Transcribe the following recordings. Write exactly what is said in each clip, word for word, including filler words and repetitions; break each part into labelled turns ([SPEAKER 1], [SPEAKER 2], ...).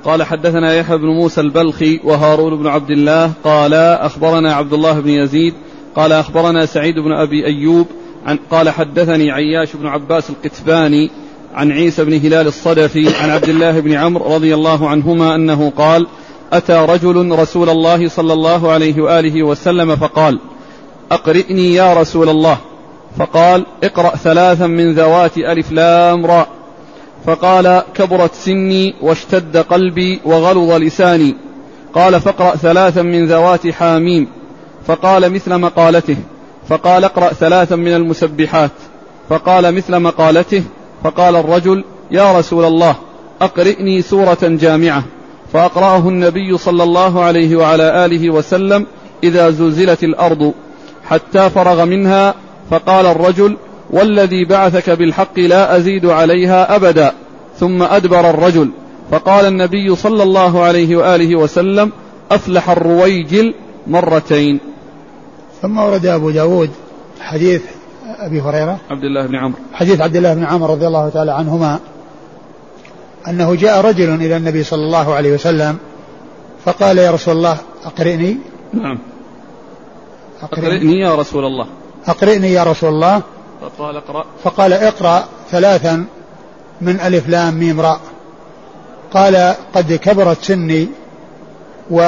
[SPEAKER 1] قال حدثنا يحيى بن موسى البلخي وهارون بن عبد الله قال أخبرنا عبد الله بن يزيد قال أخبرنا سعيد بن أبي أيوب عن قال حدثني عياش بن عباس القتباني عن عيسى بن هلال الصدفي عن عبد الله بن عمرو رضي الله عنهما أنه قال أتى رجل رسول الله صلى الله عليه وآله وسلم فقال أقرئني يا رسول الله، فقال اقرأ ثلاثا من ذوات ألف لام راء، فقال كبرت سني واشتد قلبي وغلظ لساني، قال فاقرأ ثلاثا من ذوات حاميم، فقال مثل مقالته، فقال اقرأ ثلاثا من المسبحات، فقال مثل مقالته، فقال الرجل يا رسول الله أقرئني سورة جامعة، فأقرأه النبي صلى الله عليه وعلى آله وسلم إذا زلزلت الأرض حتى فرغ منها، فقال الرجل والذي بعثك بالحق لا أزيد عليها أبدا، ثم أدبر الرجل، فقال النبي صلى الله عليه وآله وسلم أفلح الرويجل مرتين.
[SPEAKER 2] ثم ورد أبو داود حديث أبي هريرة
[SPEAKER 1] عبد الله بن عمرو
[SPEAKER 2] حديث عبد الله بن عمرو رضي الله تعالى عنهما أنه جاء رجل إلى النبي صلى الله عليه وسلم فقال يا رسول الله أقرئني.
[SPEAKER 1] نعم أقرئني, أقرئني يا رسول الله
[SPEAKER 2] أقرئني يا رسول الله
[SPEAKER 1] فقال اقرأ
[SPEAKER 2] فقال اقرأ ثلاثا من ألف لام ميم راء. قال قد كبرت سني و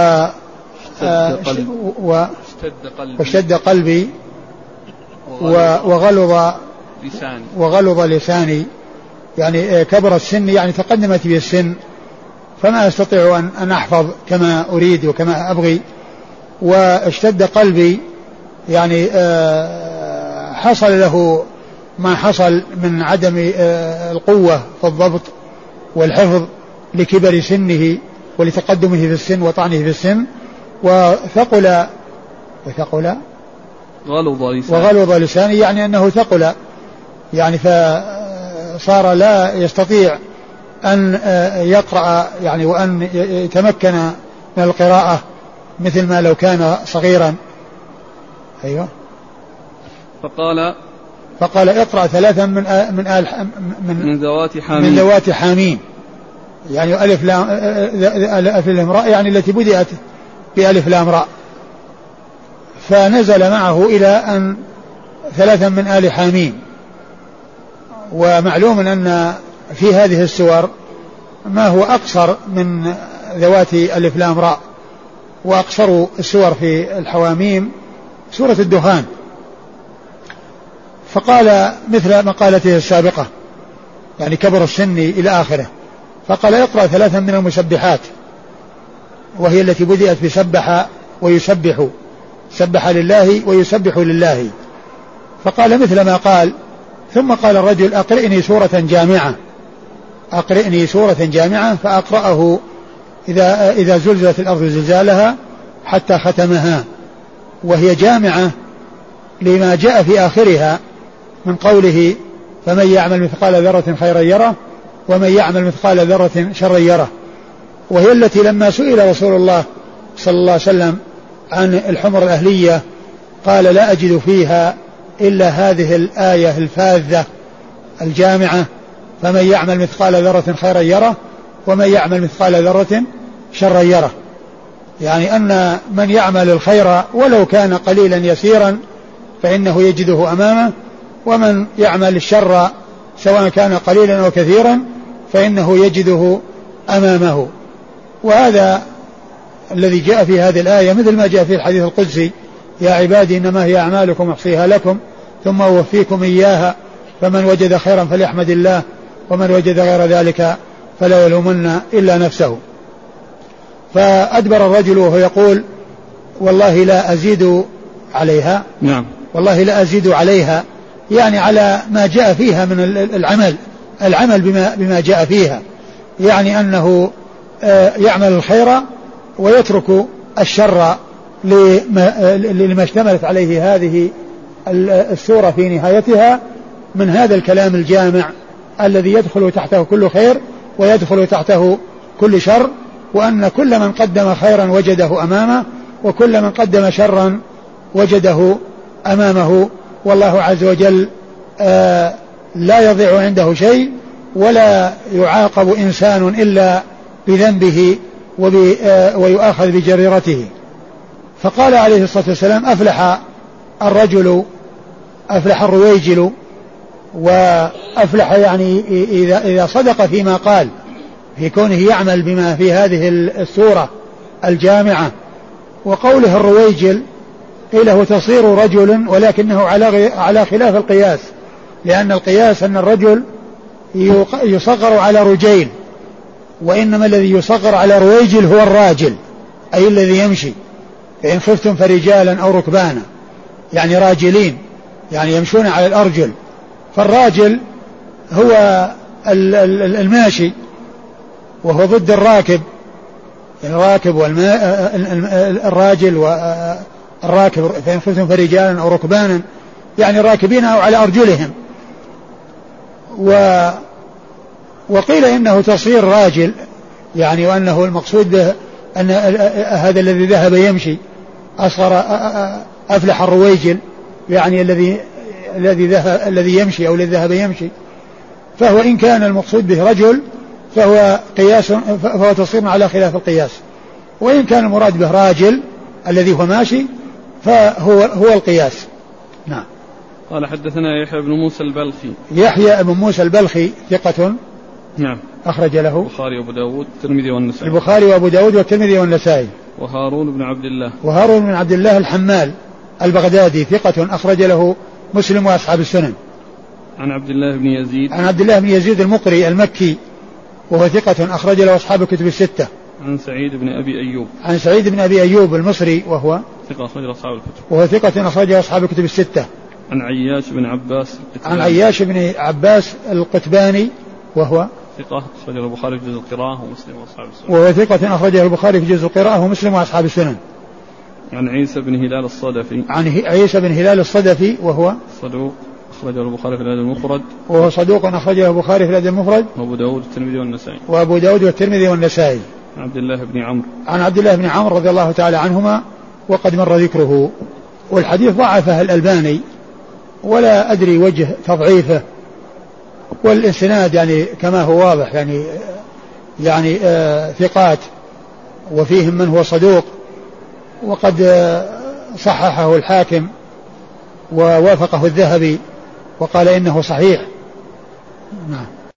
[SPEAKER 2] واشتد قلبي وغلظ
[SPEAKER 1] لساني
[SPEAKER 2] وغلظ لساني يعني كبر السن يعني تقدمت به السن فما أستطيع أن أحفظ كما أريد وكما أبغي، واشتد قلبي يعني حصل له ما حصل من عدم القوة في الضبط والحفظ لكبر سنه ولتقدمه في السن وطعنه في السن، وثقل وثقل
[SPEAKER 1] غلظ لساني
[SPEAKER 2] وغلظ لساني يعني أنه ثقل يعني فصار لا يستطيع أن يقرأ يعني وأن يتمكن من القراءة مثل ما لو كان صغيرا. أيوة.
[SPEAKER 1] فقال
[SPEAKER 2] فقال اقرأ ثلاثا من من آل من,
[SPEAKER 1] من ذوات حامين
[SPEAKER 2] من ذوات حامين يعني ألف لام ألف لام راء يعني التي بدأت بألف لام راء، فنزل معه إلى أن ثلاثا من آل حامين. ومعلوم أن في هذه السور ما هو أقصر من ذوات ألف لام راء، وأقصر السور في الحواميم سورة الدخان. فقال مثل مقالته السابقة يعني كبر السن إلى آخره، فقال اقرأ ثلاثا من المسبحات وهي التي بدأت بسبح ويسبح، سبح لله ويسبح لله، فقال مثل ما قال. ثم قال الرجل أقرئني سورة جامعة، أقرئني سورة جامعة، فأقرأه إذا, إذا زلزلت الأرض زلزالها حتى ختمها، وهي جامعة لما جاء في آخرها من قوله فمن يعمل مثقال ذرة خيرا يره ومن يعمل مثقال ذرة شرا يره، وهي التي لما سئل رسول الله صلى الله عليه وسلم عن الحمر الأهلية قال لا أجد فيها إلا هذه الآية الفاذة الجامعة فمن يعمل مثقال ذرة خيرا يره ومن يعمل مثقال ذرة شرا يره، يعني أن من يعمل الخير ولو كان قليلا يسيرا فإنه يجده أمامه، ومن يعمل الشر سواء كان قليلا أو كثيرا فإنه يجده أمامه. وهذا الذي جاء في هذه الآية مثل ما جاء في الحديث القدسي يا عبادي إنما هي أعمالكم أحصيها لكم ثم أوفيكم إياها فمن وجد خيرا فليحمد الله ومن وجد غير ذلك فلا يلومن إلا نفسه. فأدبر الرجل وهو يقول والله لا أزيد عليها.
[SPEAKER 1] نعم.
[SPEAKER 2] والله لا أزيد عليها يعني على ما جاء فيها من العمل العمل بما, بما جاء فيها، يعني أنه يعمل الخير ويترك الشر لما اشتملت عليه هذه السورة في نهايتها من هذا الكلام الجامع الذي يدخل تحته كل خير ويدخل تحته كل شر، وأن كل من قدم خيرا وجده أمامه وكل من قدم شرا وجده أمامه، والله عز وجل آه لا يضيع عنده شيء ولا يعاقب إنسان إلا بذنبه ويؤاخذ بجريرته. فقال عليه الصلاة والسلام أفلح الرجل أفلح الرويجل، وأفلح يعني إذا, إذا صدق فيما قال في كونه يعمل بما في هذه السورة الجامعة. وقوله الرويجل قيل هو تصير رجل ولكنه على على خلاف القياس، لأن القياس أن الرجل يصغر على رجيل، وإنما الذي يصغر على رويجل هو الراجل أي الذي يمشي. فإن خفتم فرجالا أو ركبانا يعني راجلين يعني يمشون على الأرجل. فالراجل هو الماشي وهو ضد الراكب، الراكب والراجل والراكب. فإن خفتم فرجالا أو ركبانا يعني راكبين أو على أرجلهم. و وقيل إنه تصير راجل يعني وأنه المقصود به أن هذا الذي ذهب يمشي أصغر أفلح الرويجل يعني الذي الذي ذهب الذي يمشي أو الذي ذهب يمشي. فهو إن كان المقصود به رجل فهو قياس فهو تصير على خلاف القياس، وإن كان المراد به راجل الذي هو ماشي فهو هو القياس. نعم.
[SPEAKER 1] قال حدثنا يحيى بن موسى البلخي.
[SPEAKER 2] يحيى بن موسى البلخي ثقة
[SPEAKER 1] نعم
[SPEAKER 2] أخرج له
[SPEAKER 1] البخاري وأبو داود والترمذي والنسائي.
[SPEAKER 2] البخاري وأبو داود والترمذي والنسائي.
[SPEAKER 1] وهارون بن عبد الله.
[SPEAKER 2] وهارون بن عبد الله الحمال البغدادي ثقة أخرج له مسلم وأصحاب السنن.
[SPEAKER 1] عن عبد الله بن يزيد.
[SPEAKER 2] عن عبد الله بن يزيد المقري المكي وهو ثقة أخرج له أصحاب الكتب الستة.
[SPEAKER 1] عن سعيد بن أبي أيوب.
[SPEAKER 2] عن سعيد بن أبي أيوب المصري وهو
[SPEAKER 1] ثقة أخرج له أصحاب الكتب.
[SPEAKER 2] وهو ثقة أخرج له أصحاب الكتب الستة.
[SPEAKER 1] عن عياش بن عباس
[SPEAKER 2] القتباني. عن عياش بن عباس القتباني وهو
[SPEAKER 1] ثقة أخرجه البخاري في جزء القراءة ومسلم وأصحاب السنن.
[SPEAKER 2] وهو ثقة أخرجه البخاري في جزء القراءة ومسلم وأصحاب السنن.
[SPEAKER 1] عن عيسى بن هلال الصدفي.
[SPEAKER 2] عن عيسى بن هلال الصدفي وهو
[SPEAKER 1] صدوق أخرجه البخاري في الأدب المفرد.
[SPEAKER 2] وهو صدوق أخرجه البخاري في الأدب المفرد.
[SPEAKER 1] وأبو داود والترمذي والنسائي.
[SPEAKER 2] وأبو داود والترمذي والنسائي.
[SPEAKER 1] عن عبد الله بن عمرو.
[SPEAKER 2] عن عبد الله بن عمرو رضي الله تعالى عنهما وقد مر ذكره. والحديث ضعفه الألباني ولا أدري وجه تضعيفه، والإسناد يعني كما هو واضح يعني يعني آه ثقات وفيهم من هو صدوق، وقد آه صححه الحاكم ووافقه الذهبي وقال إنه صحيح. نعم.